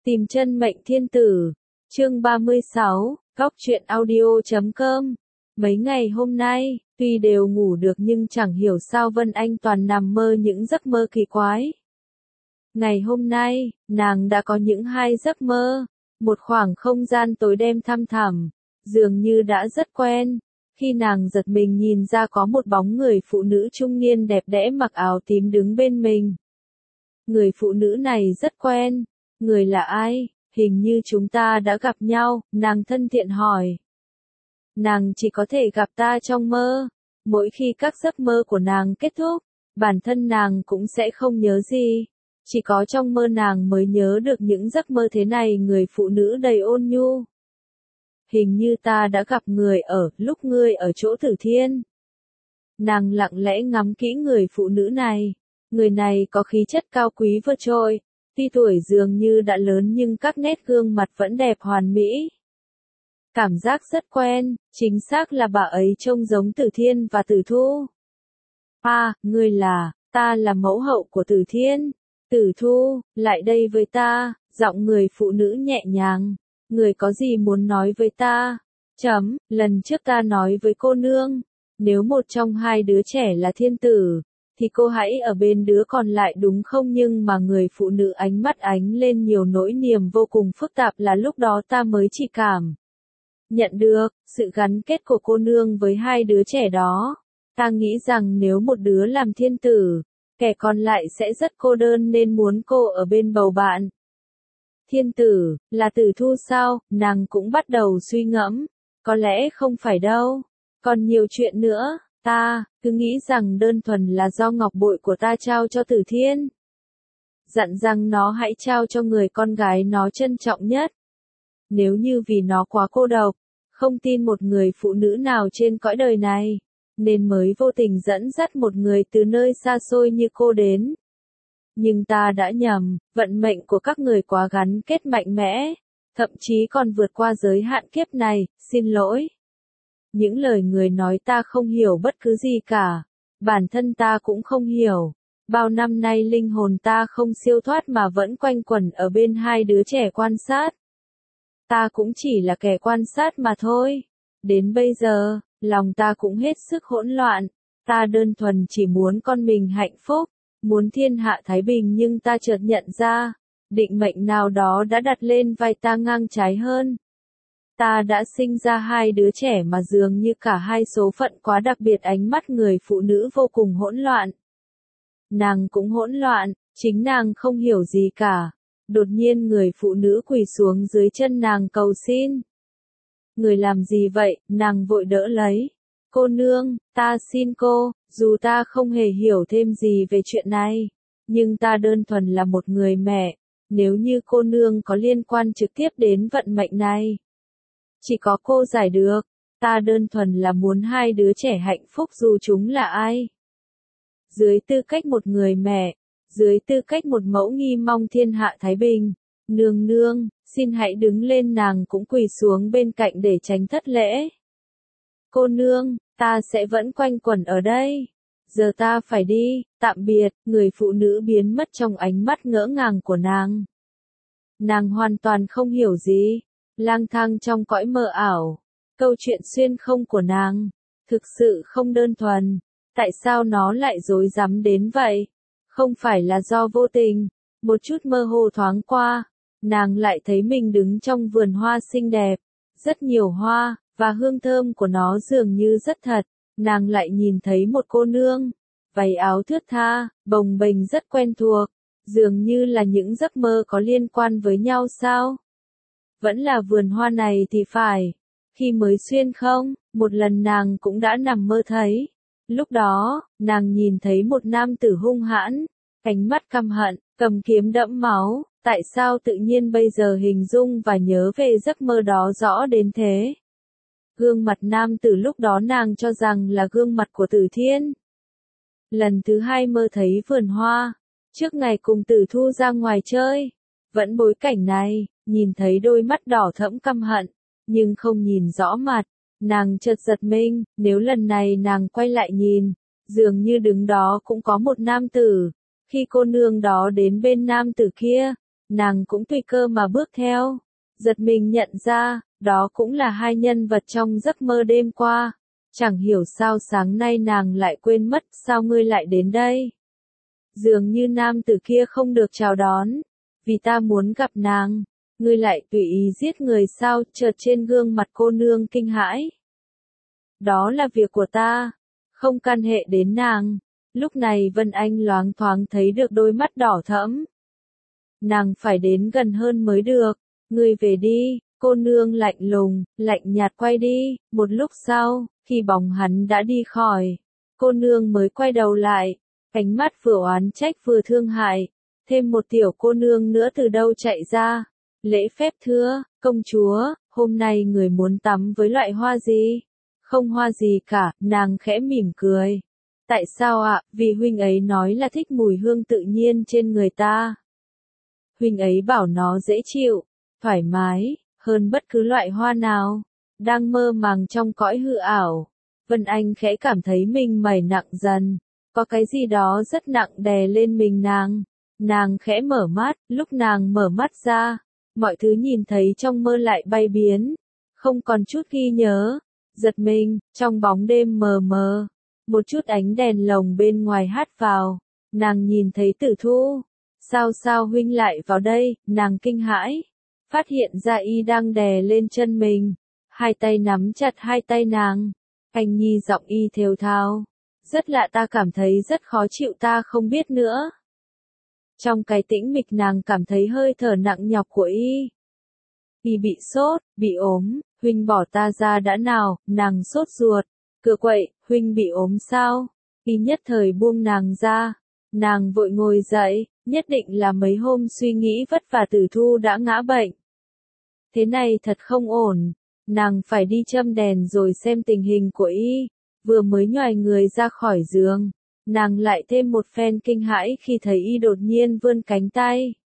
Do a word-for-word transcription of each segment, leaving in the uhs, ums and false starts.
Tìm chân mệnh thiên tử, chương ba mươi sáu, góc truyện audio chấm com. Mấy ngày hôm nay, tuy đều ngủ được nhưng chẳng hiểu sao Vân Anh toàn nằm mơ những giấc mơ kỳ quái. Ngày hôm nay, nàng đã có những hai giấc mơ, một khoảng không gian tối đen thăm thẳm, dường như đã rất quen. Khi nàng giật mình nhìn ra có một bóng người phụ nữ trung niên đẹp đẽ mặc áo tím đứng bên mình. Người phụ nữ này rất quen. Người là ai? Hình như chúng ta đã gặp nhau, nàng thân thiện hỏi. Nàng chỉ có thể gặp ta trong mơ. Mỗi khi các giấc mơ của nàng kết thúc, bản thân nàng cũng sẽ không nhớ gì. Chỉ có trong mơ nàng mới nhớ được những giấc mơ thế này. Người phụ nữ đầy ôn nhu. Hình như ta đã gặp người ở lúc ngươi ở chỗ Tử Thiên. Nàng lặng lẽ ngắm kỹ người phụ nữ này. Người này có khí chất cao quý vượt trội. Tuy tuổi dường như đã lớn nhưng các nét gương mặt vẫn đẹp hoàn mỹ. Cảm giác rất quen, chính xác là bà ấy trông giống Tử Thiên và Tử Thu. À, ngươi là, ta là mẫu hậu của Tử Thiên. Tử Thu, lại đây với ta, giọng người phụ nữ nhẹ nhàng. Người có gì muốn nói với ta? Chấm, lần trước ta nói với cô nương, nếu một trong hai đứa trẻ là thiên tử, thì cô hãy ở bên đứa còn lại đúng không? Nhưng mà người phụ nữ ánh mắt ánh lên nhiều nỗi niềm vô cùng phức tạp là lúc đó ta mới chỉ cảm nhận được sự gắn kết của cô nương với hai đứa trẻ đó. Ta nghĩ rằng nếu một đứa làm thiên tử, kẻ còn lại sẽ rất cô đơn nên muốn cô ở bên bầu bạn. Thiên tử, là Tử Thu sao? Nàng cũng bắt đầu suy ngẫm. Có lẽ không phải đâu. Còn nhiều chuyện nữa. Ta, cứ nghĩ rằng đơn thuần là do ngọc bội của ta trao cho Tử Thiên. Dặn rằng nó hãy trao cho người con gái nó trân trọng nhất. Nếu như vì nó quá cô độc, không tin một người phụ nữ nào trên cõi đời này, nên mới vô tình dẫn dắt một người từ nơi xa xôi như cô đến. Nhưng ta đã nhầm, vận mệnh của các người quá gắn kết mạnh mẽ, thậm chí còn vượt qua giới hạn kiếp này, xin lỗi. Những lời người nói ta không hiểu bất cứ gì cả. Bản thân ta cũng không hiểu. Bao năm nay linh hồn ta không siêu thoát mà vẫn quanh quẩn ở bên hai đứa trẻ quan sát. Ta cũng chỉ là kẻ quan sát mà thôi. Đến bây giờ, lòng ta cũng hết sức hỗn loạn. Ta đơn thuần chỉ muốn con mình hạnh phúc, muốn thiên hạ thái bình nhưng ta chợt nhận ra, định mệnh nào đó đã đặt lên vai ta ngang trái hơn. Ta đã sinh ra hai đứa trẻ mà dường như cả hai số phận quá đặc biệt. Ánh mắt người phụ nữ vô cùng hỗn loạn. Nàng cũng hỗn loạn, chính nàng không hiểu gì cả. Đột nhiên người phụ nữ quỳ xuống dưới chân nàng cầu xin. Người làm gì vậy? Nàng vội đỡ lấy. Cô nương, ta xin cô, dù ta không hề hiểu thêm gì về chuyện này, nhưng ta đơn thuần là một người mẹ. Nếu như cô nương có liên quan trực tiếp đến vận mệnh này, chỉ có cô giải được. Ta đơn thuần là muốn hai đứa trẻ hạnh phúc dù chúng là ai. Dưới tư cách một người mẹ, dưới tư cách một mẫu nghi mong thiên hạ thái bình. Nương nương, xin hãy đứng lên. Nàng cũng quỳ xuống bên cạnh để tránh thất lễ. Cô nương, ta sẽ vẫn quanh quẩn ở đây. Giờ ta phải đi, tạm biệt. Người phụ nữ biến mất trong ánh mắt ngỡ ngàng của nàng. Nàng hoàn toàn không hiểu gì. Lang thang trong cõi mơ ảo. Câu chuyện xuyên không của nàng thực sự không đơn thuần. Tại sao nó lại rối rắm đến vậy? Không phải là do vô tình. Một chút mơ hồ thoáng qua, nàng lại thấy mình đứng trong vườn hoa xinh đẹp, rất nhiều hoa, và hương thơm của nó dường như rất thật. Nàng lại nhìn thấy một cô nương, váy áo thướt tha, bồng bềnh rất quen thuộc, dường như là những giấc mơ có liên quan với nhau sao? Vẫn là vườn hoa này thì phải. Khi mới xuyên không, một lần nàng cũng đã nằm mơ thấy. Lúc đó, nàng nhìn thấy một nam tử hung hãn, ánh mắt căm hận, cầm kiếm đẫm máu. Tại sao tự nhiên bây giờ hình dung và nhớ về giấc mơ đó rõ đến thế? Gương mặt nam tử lúc đó nàng cho rằng là gương mặt của Tử Thiên. Lần thứ hai mơ thấy vườn hoa, trước ngày cùng Tử Thu ra ngoài chơi, vẫn bối cảnh này, nhìn thấy đôi mắt đỏ thẫm căm hận, nhưng không nhìn rõ mặt. Nàng chợt giật mình, nếu lần này nàng quay lại nhìn, dường như đứng đó cũng có một nam tử. Khi cô nương đó đến bên nam tử kia, nàng cũng tùy cơ mà bước theo. Giật mình nhận ra, đó cũng là hai nhân vật trong giấc mơ đêm qua. Chẳng hiểu sao sáng nay nàng lại quên mất, sao ngươi lại đến đây? Dường như nam tử kia không được chào đón, vì ta muốn gặp nàng, ngươi lại tùy ý giết người sao? Chợt trên gương mặt cô nương kinh hãi. Đó là việc của ta, không can hệ đến nàng. Lúc này Vân Anh loáng thoáng thấy được đôi mắt đỏ thẫm. Nàng phải đến gần hơn mới được. Ngươi về đi, cô nương lạnh lùng, lạnh nhạt quay đi. Một lúc sau, khi bóng hắn đã đi khỏi, cô nương mới quay đầu lại, ánh mắt vừa oán trách vừa thương hại. Thêm một tiểu cô nương nữa từ đâu chạy ra. Lễ phép thưa, công chúa, hôm nay người muốn tắm với loại hoa gì? Không hoa gì cả, nàng khẽ mỉm cười. Tại sao ạ? Vì huynh ấy nói là thích mùi hương tự nhiên trên người ta. Huynh ấy bảo nó dễ chịu, thoải mái, hơn bất cứ loại hoa nào. Đang mơ màng trong cõi hư ảo, Vân Anh khẽ cảm thấy mình mẩy nặng dần. Có cái gì đó rất nặng đè lên mình nàng. Nàng khẽ mở mắt, lúc nàng mở mắt ra, mọi thứ nhìn thấy trong mơ lại bay biến, không còn chút ghi nhớ. Giật mình, trong bóng đêm mờ mờ, một chút ánh đèn lồng bên ngoài hát vào, nàng nhìn thấy Tử Thu. Sao sao huynh lại vào đây? Nàng kinh hãi, phát hiện ra y đang đè lên chân mình, hai tay nắm chặt hai tay nàng. Anh nhi giọng y thều thào, rất lạ, ta cảm thấy rất khó chịu, ta không biết nữa. Trong cái tĩnh mịch nàng cảm thấy hơi thở nặng nhọc của y. Y bị sốt, bị ốm, huynh bỏ ta ra đã nào, nàng sốt ruột, cửa quậy, huynh bị ốm sao? Y nhất thời buông nàng ra, nàng vội ngồi dậy, nhất định là mấy hôm suy nghĩ vất vả Tử Thu đã ngã bệnh. Thế này thật không ổn, nàng phải đi châm đèn rồi xem tình hình của y. Vừa mới nhoài người ra khỏi giường, nàng lại thêm một phen kinh hãi khi thấy y đột nhiên vươn cánh tay,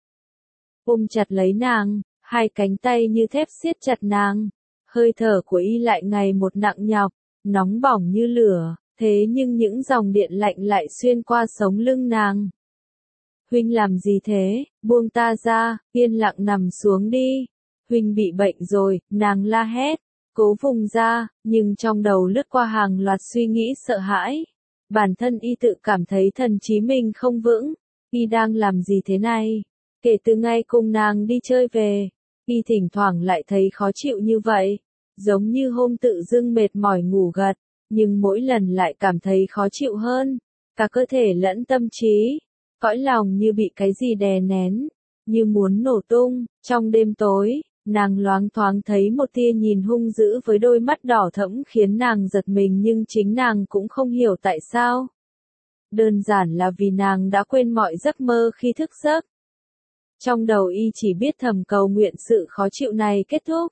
ôm chặt lấy nàng, hai cánh tay như thép siết chặt nàng. Hơi thở của y lại ngày một nặng nhọc, nóng bỏng như lửa, thế nhưng những dòng điện lạnh lại xuyên qua sống lưng nàng. Huynh làm gì thế? Buông ta ra, yên lặng nằm xuống đi. Huynh bị bệnh rồi, nàng la hét, cố vùng ra, nhưng trong đầu lướt qua hàng loạt suy nghĩ sợ hãi. Bản thân y tự cảm thấy thần trí mình không vững. Y đang làm gì thế này? Kể từ ngày cùng nàng đi chơi về, y thỉnh thoảng lại thấy khó chịu như vậy, giống như hôm tự dưng mệt mỏi ngủ gật, nhưng mỗi lần lại cảm thấy khó chịu hơn, cả cơ thể lẫn tâm trí, cõi lòng như bị cái gì đè nén, như muốn nổ tung. Trong đêm tối, nàng loáng thoáng thấy một tia nhìn hung dữ với đôi mắt đỏ thẫm khiến nàng giật mình, nhưng chính nàng cũng không hiểu tại sao. Đơn giản là vì nàng đã quên mọi giấc mơ khi thức giấc. Trong đầu y chỉ biết thầm cầu nguyện sự khó chịu này kết thúc.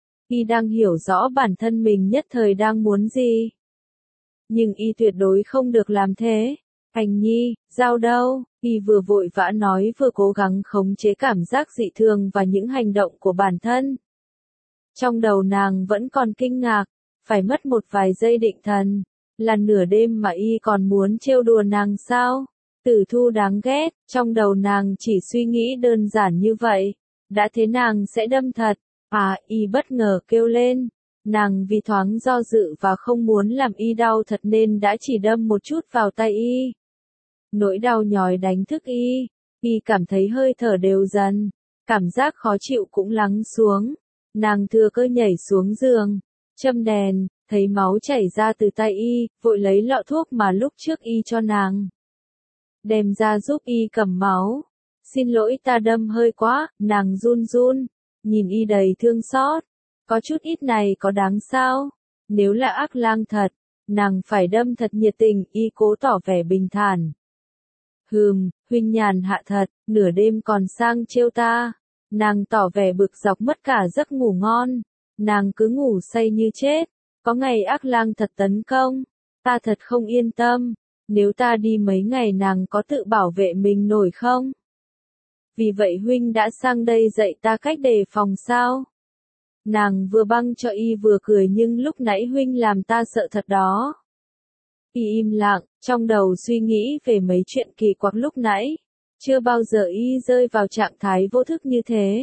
Y đang hiểu rõ bản thân mình nhất thời đang muốn gì. Nhưng y tuyệt đối không được làm thế. Anh nhi, Giao đâu? Y vừa vội vã nói vừa cố gắng khống chế cảm giác dị thường và những hành động của bản thân. Trong đầu nàng vẫn còn kinh ngạc, phải mất một vài giây định thần. Là nửa đêm mà y còn muốn trêu đùa nàng sao? Tử Thu đáng ghét, trong đầu nàng chỉ suy nghĩ đơn giản như vậy. Đã thế nàng sẽ đâm thật. À, y bất ngờ kêu lên. Nàng vì thoáng do dự và không muốn làm y đau thật nên đã chỉ đâm một chút vào tay y. Nỗi đau nhói đánh thức y. Y cảm thấy hơi thở đều dần. Cảm giác khó chịu cũng lắng xuống. Nàng thừa cơ nhảy xuống giường, châm đèn, thấy máu chảy ra từ tay y, vội lấy lọ thuốc mà lúc trước y cho nàng, đem ra giúp y cầm máu. Xin lỗi, ta đâm hơi quá. Nàng run run, nhìn y đầy thương xót. Có chút ít này có đáng sao? Nếu là ác lang thật, nàng phải đâm thật nhiệt tình. Y cố tỏ vẻ bình thản. Hừm, huynh nhàn hạ thật, nửa đêm còn sang trêu ta. Nàng tỏ vẻ bực dọc mất cả giấc ngủ ngon. Nàng cứ ngủ say như chết. Có ngày ác lang thật tấn công, ta thật không yên tâm. Nếu ta đi mấy ngày nàng có tự bảo vệ mình nổi không? Vì vậy huynh đã sang đây dạy ta cách đề phòng sao? Nàng vừa băng cho y vừa cười, nhưng lúc nãy huynh làm ta sợ thật đó. Y im lặng, trong đầu suy nghĩ về mấy chuyện kỳ quặc lúc nãy. Chưa bao giờ y rơi vào trạng thái vô thức như thế.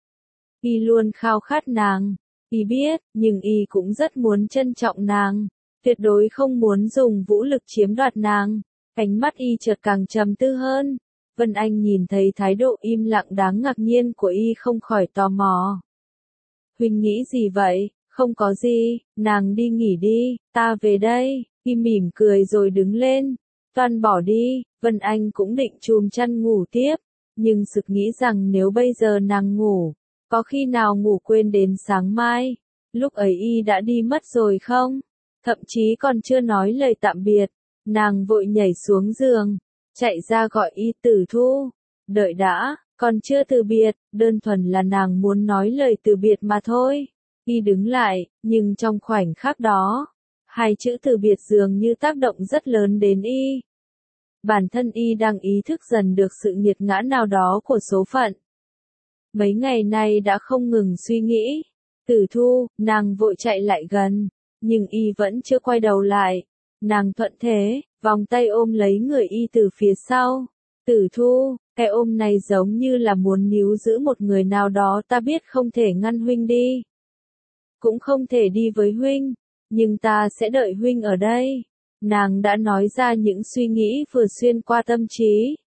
Y luôn khao khát nàng. Y biết, nhưng y cũng rất muốn trân trọng nàng. Tuyệt đối không muốn dùng vũ lực chiếm đoạt nàng. Ánh mắt y chợt càng trầm tư hơn. Vân Anh nhìn thấy thái độ im lặng đáng ngạc nhiên của y không khỏi tò mò. Huynh nghĩ gì vậy? Không có gì, nàng đi nghỉ đi, ta về đây. Y mỉm cười rồi đứng lên. Toan bỏ đi, Vân Anh cũng định chùm chăn ngủ tiếp. Nhưng sực nghĩ rằng nếu bây giờ nàng ngủ, có khi nào ngủ quên đến sáng mai. Lúc ấy y đã đi mất rồi không? Thậm chí còn chưa nói lời tạm biệt. Nàng vội nhảy xuống giường, chạy ra gọi y Tử Thu. Đợi đã, còn chưa từ biệt, đơn thuần là nàng muốn nói lời từ biệt mà thôi. Y đứng lại, nhưng trong khoảnh khắc đó, hai chữ từ biệt dường như tác động rất lớn đến y. Bản thân y đang ý thức dần được sự nghiệt ngã nào đó của số phận. Mấy ngày nay đã không ngừng suy nghĩ. Tử Thu, nàng vội chạy lại gần, nhưng y vẫn chưa quay đầu lại. Nàng thuận thế, vòng tay ôm lấy người y từ phía sau. Tử Thu, cái ôm này giống như là muốn níu giữ một người nào đó, ta biết không thể ngăn huynh đi. Cũng không thể đi với huynh, nhưng ta sẽ đợi huynh ở đây. Nàng đã nói ra những suy nghĩ vừa xuyên qua tâm trí.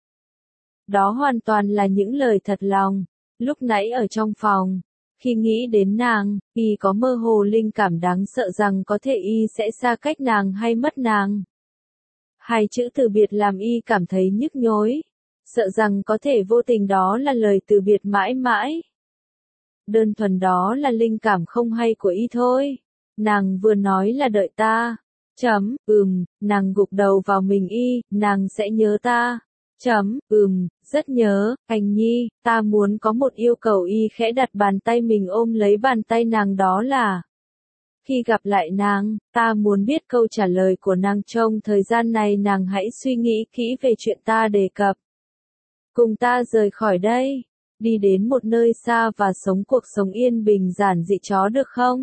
Đó hoàn toàn là những lời thật lòng. Lúc nãy ở trong phòng, khi nghĩ đến nàng, y có mơ hồ linh cảm đáng sợ rằng có thể y sẽ xa cách nàng hay mất nàng. Hai chữ từ biệt làm y cảm thấy nhức nhối, sợ rằng có thể vô tình đó là lời từ biệt mãi mãi. Đơn thuần đó là linh cảm không hay của y thôi. Nàng vừa nói là đợi ta. Chấm, ừm, nàng gục đầu vào mình y, nàng sẽ nhớ ta. Chấm, ừm, rất nhớ, anh nhi, ta muốn có một yêu cầu. Y khẽ đặt bàn tay mình ôm lấy bàn tay nàng, đó là khi gặp lại nàng, ta muốn biết câu trả lời của nàng. Trong thời gian này nàng hãy suy nghĩ kỹ về chuyện ta đề cập. Cùng ta rời khỏi đây, đi đến một nơi xa và sống cuộc sống yên bình giản dị chó được không?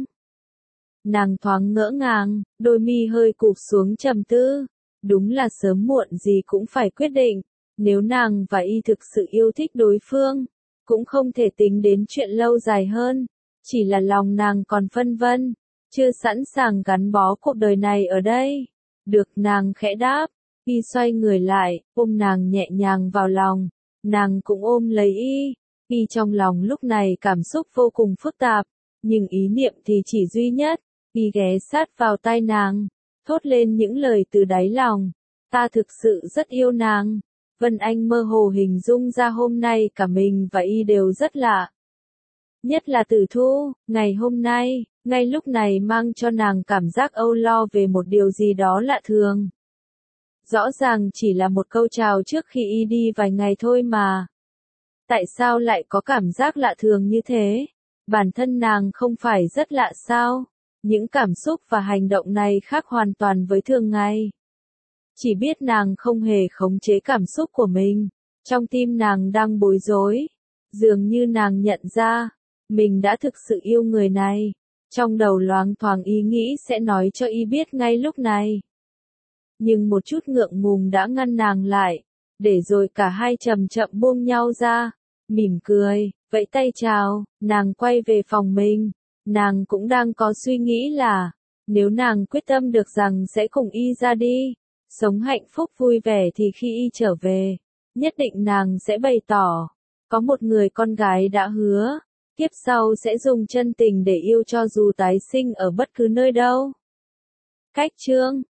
Nàng thoáng ngỡ ngàng, đôi mi hơi cụp xuống trầm tư. Đúng là sớm muộn gì cũng phải quyết định. Nếu nàng và y thực sự yêu thích đối phương, cũng không thể tính đến chuyện lâu dài hơn. Chỉ là lòng nàng còn phân vân, chưa sẵn sàng gắn bó cuộc đời này ở đây. Được, nàng khẽ đáp. Y xoay người lại, ôm nàng nhẹ nhàng vào lòng. Nàng cũng ôm lấy y. Y trong lòng lúc này cảm xúc vô cùng phức tạp, nhưng ý niệm thì chỉ duy nhất. Y ghé sát vào tai nàng, thốt lên những lời từ đáy lòng. Ta thực sự rất yêu nàng. Vân Anh mơ hồ hình dung ra hôm nay cả mình và y đều rất lạ. Nhất là Tử Thu, ngày hôm nay, ngay lúc này mang cho nàng cảm giác âu lo về một điều gì đó lạ thường. Rõ ràng chỉ là một câu chào trước khi y đi vài ngày thôi mà. Tại sao lại có cảm giác lạ thường như thế? Bản thân nàng không phải rất lạ sao? Những cảm xúc và hành động này khác hoàn toàn với thường ngày. Chỉ biết nàng không hề khống chế cảm xúc của mình. Trong tim nàng đang bối rối. Dường như nàng nhận ra, mình đã thực sự yêu người này. Trong đầu loáng thoáng ý nghĩ sẽ nói cho y biết ngay lúc này. Nhưng một chút ngượng ngùng đã ngăn nàng lại. Để rồi cả hai chậm chậm buông nhau ra. Mỉm cười, vẫy tay chào, nàng quay về phòng mình. Nàng cũng đang có suy nghĩ là, nếu nàng quyết tâm được rằng sẽ cùng y ra đi, sống hạnh phúc vui vẻ, thì khi y trở về, nhất định nàng sẽ bày tỏ, có một người con gái đã hứa, kiếp sau sẽ dùng chân tình để yêu cho dù tái sinh ở bất cứ nơi đâu. Cách chương